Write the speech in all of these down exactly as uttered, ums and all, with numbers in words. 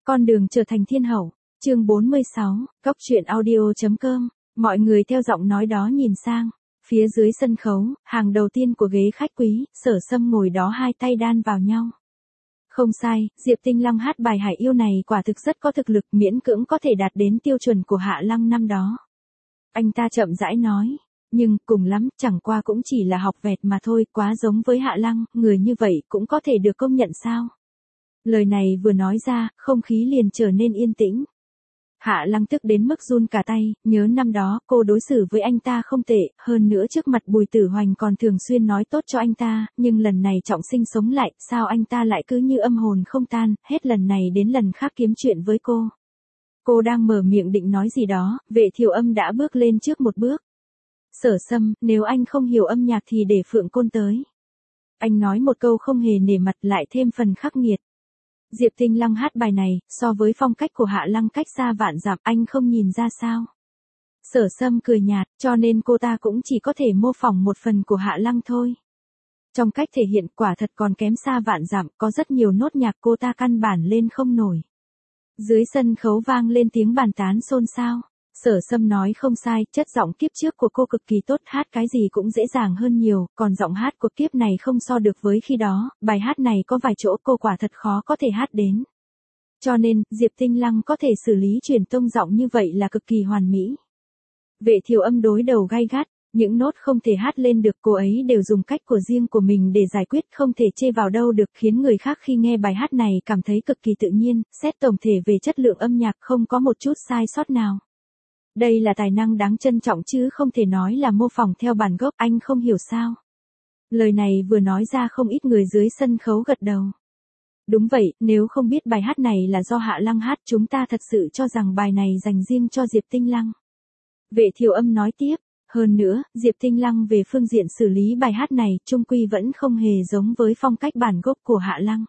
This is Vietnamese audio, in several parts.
Con đường trở thành thiên hậu, chương bốn mươi sáu, Cóc truyện audio.com, mọi người theo giọng nói đó nhìn sang. Phía dưới sân khấu, hàng đầu tiên của ghế khách quý, Sở Sâm ngồi đó hai tay đan vào nhau. Không sai, Diệp Tinh Lăng hát bài Hải Yêu này quả thực rất có thực lực, miễn cưỡng có thể đạt đến tiêu chuẩn của Hạ Lăng năm đó. Anh ta chậm rãi nói, nhưng cùng lắm, chẳng qua cũng chỉ là học vẹt mà thôi, quá giống với Hạ Lăng, người như vậy cũng có thể được công nhận sao? Lời này vừa nói ra, không khí liền trở nên yên tĩnh. Hạ Lăng tức đến mức run cả tay, nhớ năm đó cô đối xử với anh ta không tệ, hơn nữa trước mặt Bùi Tử Hoành còn thường xuyên nói tốt cho anh ta, nhưng lần này trọng sinh sống lại, sao anh ta lại cứ như âm hồn không tan, hết lần này đến lần khác kiếm chuyện với cô. Cô đang mở miệng định nói gì đó, Vệ Thiều Âm đã bước lên trước một bước. Sở Sâm, nếu anh không hiểu âm nhạc thì để Phượng Côn tới. Anh nói một câu không hề nể mặt, lại thêm phần khắc nghiệt. Diệp Tinh Lăng hát bài này, so với phong cách của Hạ Lăng cách xa vạn dặm, anh không nhìn ra sao? Sở Sâm cười nhạt, cho nên cô ta cũng chỉ có thể mô phỏng một phần của Hạ Lăng thôi. Trong cách thể hiện quả thật còn kém xa vạn dặm, có rất nhiều nốt nhạc cô ta căn bản lên không nổi. Dưới sân khấu vang lên tiếng bàn tán xôn xao. Sở Sâm nói không sai, chất giọng kiếp trước của cô cực kỳ tốt, hát cái gì cũng dễ dàng hơn nhiều, còn giọng hát của kiếp này không so được với khi đó, bài hát này có vài chỗ cô quả thật khó có thể hát đến. Cho nên, Diệp Tinh Lăng có thể xử lý truyền tông giọng như vậy là cực kỳ hoàn mỹ. Vệ Thiều Âm đối đầu gay gắt, những nốt không thể hát lên được cô ấy đều dùng cách của riêng của mình để giải quyết, không thể chê vào đâu được, khiến người khác khi nghe bài hát này cảm thấy cực kỳ tự nhiên, xét tổng thể về chất lượng âm nhạc không có một chút sai sót nào. Đây là tài năng đáng trân trọng chứ không thể nói là mô phỏng theo bản gốc, anh không hiểu sao? Lời này vừa nói ra không ít người dưới sân khấu gật đầu. Đúng vậy, nếu không biết bài hát này là do Hạ Lăng hát, chúng ta thật sự cho rằng bài này dành riêng cho Diệp Tinh Lăng. Vệ Thiều Âm nói tiếp, hơn nữa, Diệp Tinh Lăng về phương diện xử lý bài hát này, chung quy vẫn không hề giống với phong cách bản gốc của Hạ Lăng.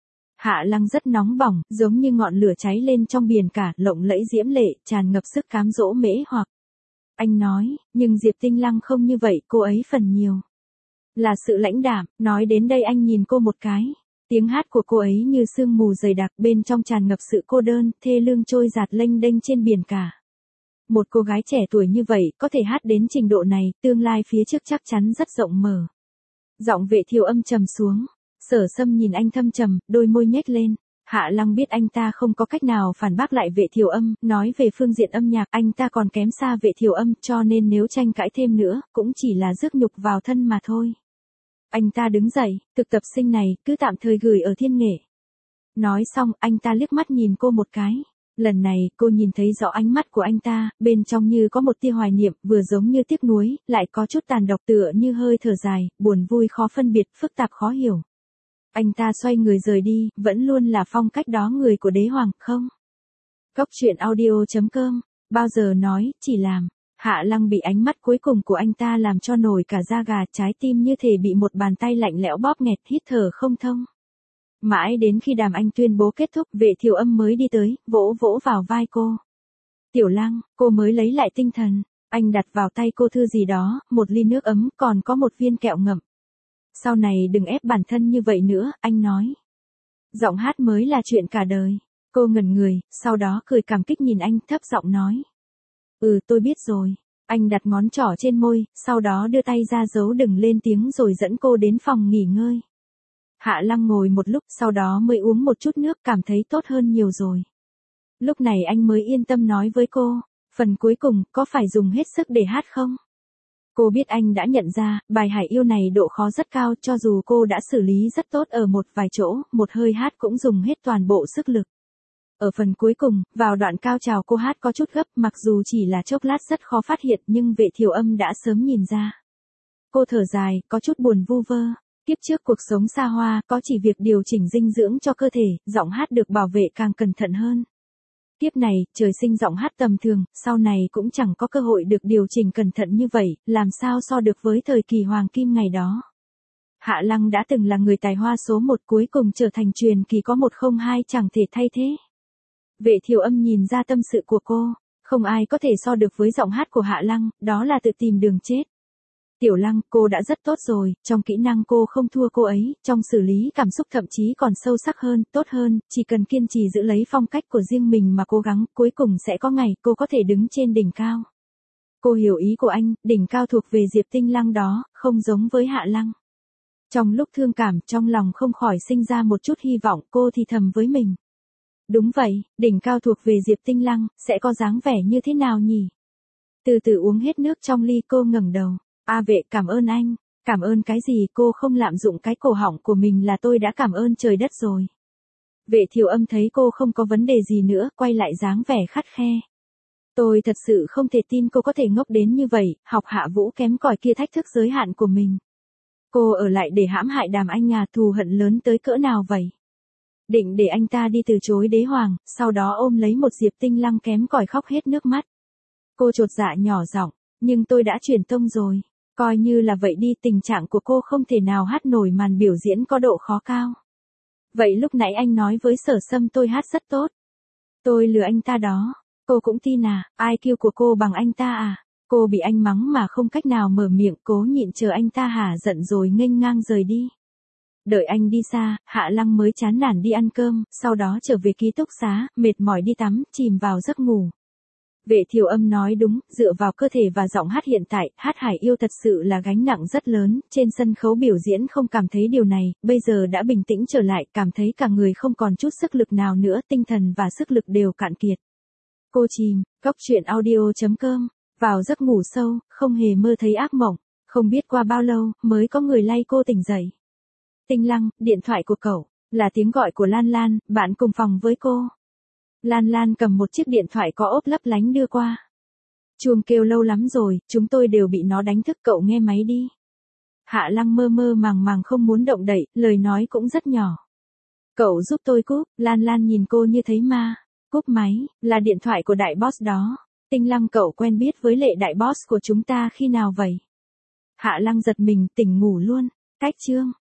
Hạ Lăng rất nóng bỏng, giống như ngọn lửa cháy lên trong biển cả, lộng lẫy diễm lệ, tràn ngập sức cám dỗ mễ hoặc. Anh nói, nhưng Diệp Tinh Lăng không như vậy, cô ấy phần nhiều là sự lãnh đạm. Nói đến đây anh nhìn cô một cái. Tiếng hát của cô ấy như sương mù dày đặc, bên trong tràn ngập sự cô đơn, thê lương trôi dạt lênh đênh trên biển cả. Một cô gái trẻ tuổi như vậy, có thể hát đến trình độ này, tương lai phía trước chắc chắn rất rộng mở. Giọng Vệ Thiều Âm trầm xuống. Sở Sâm nhìn anh thâm trầm, đôi môi nhếch lên. Hạ Lăng biết anh ta không có cách nào phản bác lại Vệ Thiều Âm, nói về phương diện âm nhạc anh ta còn kém xa Vệ Thiều Âm, cho nên nếu tranh cãi thêm nữa, cũng chỉ là rước nhục vào thân mà thôi. Anh ta đứng dậy, thực tập sinh này, cứ tạm thời gửi ở Thiên Nghệ. Nói xong, anh ta liếc mắt nhìn cô một cái. Lần này, cô nhìn thấy rõ ánh mắt của anh ta, bên trong như có một tia hoài niệm, vừa giống như tiếc nuối, lại có chút tàn độc, tựa như hơi thở dài, buồn vui khó phân biệt, phức tạp khó hiểu. Anh ta xoay người rời đi, vẫn luôn là phong cách đó người của đế hoàng, không? Cóc truyện audio.com, bao giờ nói, chỉ làm. Hạ Lăng bị ánh mắt cuối cùng của anh ta làm cho nổi cả da gà, trái tim như thể bị một bàn tay lạnh lẽo bóp nghẹt, hít thở không thông. Mãi đến khi đàm anh tuyên bố kết thúc, Vệ Thiều Âm mới đi tới, vỗ vỗ vào vai cô. Tiểu Lăng, cô mới lấy lại tinh thần. Anh đặt vào tay cô thư gì đó, một ly nước ấm, còn có một viên kẹo ngậm. Sau này đừng ép bản thân như vậy nữa, anh nói. Giọng hát mới là chuyện cả đời. Cô ngẩn người, sau đó cười cảm kích nhìn anh, thấp giọng nói. Ừ, tôi biết rồi. Anh đặt ngón trỏ trên môi, sau đó đưa tay ra dấu đừng lên tiếng rồi dẫn cô đến phòng nghỉ ngơi. Hạ Lăng ngồi một lúc, sau đó mới uống một chút nước, cảm thấy tốt hơn nhiều rồi. Lúc này anh mới yên tâm nói với cô, phần cuối cùng, có phải dùng hết sức để hát không? Cô biết anh đã nhận ra, bài Hải Yêu này độ khó rất cao, cho dù cô đã xử lý rất tốt ở một vài chỗ, một hơi hát cũng dùng hết toàn bộ sức lực. Ở phần cuối cùng, vào đoạn cao trào cô hát có chút gấp, mặc dù chỉ là chốc lát rất khó phát hiện, nhưng Vệ Thiều Âm đã sớm nhìn ra. Cô thở dài, có chút buồn vu vơ. Kiếp trước cuộc sống xa hoa, có chỉ việc điều chỉnh dinh dưỡng cho cơ thể, giọng hát được bảo vệ càng cẩn thận hơn. Kiếp này, trời sinh giọng hát tầm thường, sau này cũng chẳng có cơ hội được điều chỉnh cẩn thận như vậy, làm sao so được với thời kỳ hoàng kim ngày đó. Hạ Lăng đã từng là người tài hoa số một, cuối cùng trở thành truyền kỳ có một không hai chẳng thể thay thế. Vệ Thiều Âm nhìn ra tâm sự của cô, không ai có thể so được với giọng hát của Hạ Lăng, đó là tự tìm đường chết. Tiểu Lăng, cô đã rất tốt rồi, trong kỹ năng cô không thua cô ấy, trong xử lý cảm xúc thậm chí còn sâu sắc hơn, tốt hơn, chỉ cần kiên trì giữ lấy phong cách của riêng mình mà cố gắng, cuối cùng sẽ có ngày cô có thể đứng trên đỉnh cao. Cô hiểu ý của anh, đỉnh cao thuộc về Diệp Tinh Lăng đó, không giống với Hạ Lăng. Trong lúc thương cảm, trong lòng không khỏi sinh ra một chút hy vọng, cô thì thầm với mình. Đúng vậy, đỉnh cao thuộc về Diệp Tinh Lăng, sẽ có dáng vẻ như thế nào nhỉ? Từ từ uống hết nước trong ly, cô ngẩng đầu. A Vệ, cảm ơn anh. Cảm ơn cái gì, cô không lạm dụng cái cổ họng của mình là tôi đã cảm ơn trời đất rồi. Vệ Thiều Âm thấy cô không có vấn đề gì nữa, quay lại dáng vẻ khắt khe. Tôi thật sự không thể tin cô có thể ngốc đến như vậy, học Hạ Vũ kém cỏi kia thách thức giới hạn của mình. Cô ở lại để hãm hại Đàm Anh Nhà, thù hận lớn tới cỡ nào vậy? Định để anh ta đi từ chối đế hoàng, sau đó ôm lấy một Diệp Tinh Lăng kém cỏi khóc hết nước mắt. Cô chột dạ nhỏ giọng, nhưng tôi đã truyền tông rồi. Coi như là vậy đi, tình trạng của cô không thể nào hát nổi màn biểu diễn có độ khó cao. Vậy lúc nãy anh nói với Sở Sâm tôi hát rất tốt. Tôi lừa anh ta đó. Cô cũng tin à, i kiu của cô bằng anh ta à? Cô bị anh mắng mà không cách nào mở miệng, cố nhịn chờ anh ta hả giận rồi nghênh ngang rời đi. Đợi anh đi xa, Hạ Lăng mới chán nản đi ăn cơm, sau đó trở về ký túc xá, mệt mỏi đi tắm, chìm vào giấc ngủ. Vệ Thiều Âm nói đúng, dựa vào cơ thể và giọng hát hiện tại, hát Hải Yêu thật sự là gánh nặng rất lớn, trên sân khấu biểu diễn không cảm thấy điều này, bây giờ đã bình tĩnh trở lại, cảm thấy cả người không còn chút sức lực nào nữa, tinh thần và sức lực đều cạn kiệt. Cô chìm, góc truyện audio chấm com, vào giấc ngủ sâu, không hề mơ thấy ác mộng, không biết qua bao lâu, mới có người lay cô tỉnh dậy. Tinh Lăng, điện thoại của cậu, là tiếng gọi của Lan Lan, bạn cùng phòng với cô. Lan Lan cầm một chiếc điện thoại có ốp lấp lánh đưa qua. Chuông kêu lâu lắm rồi, chúng tôi đều bị nó đánh thức, cậu nghe máy đi. Hạ Lăng mơ mơ màng màng không muốn động đậy, lời nói cũng rất nhỏ. Cậu giúp tôi cúp, Lan Lan nhìn cô như thấy ma. Cúp máy, là điện thoại của đại boss đó. Tinh Lăng, cậu quen biết với Lệ đại boss của chúng ta khi nào vậy? Hạ Lăng giật mình, tỉnh ngủ luôn. Cách chương.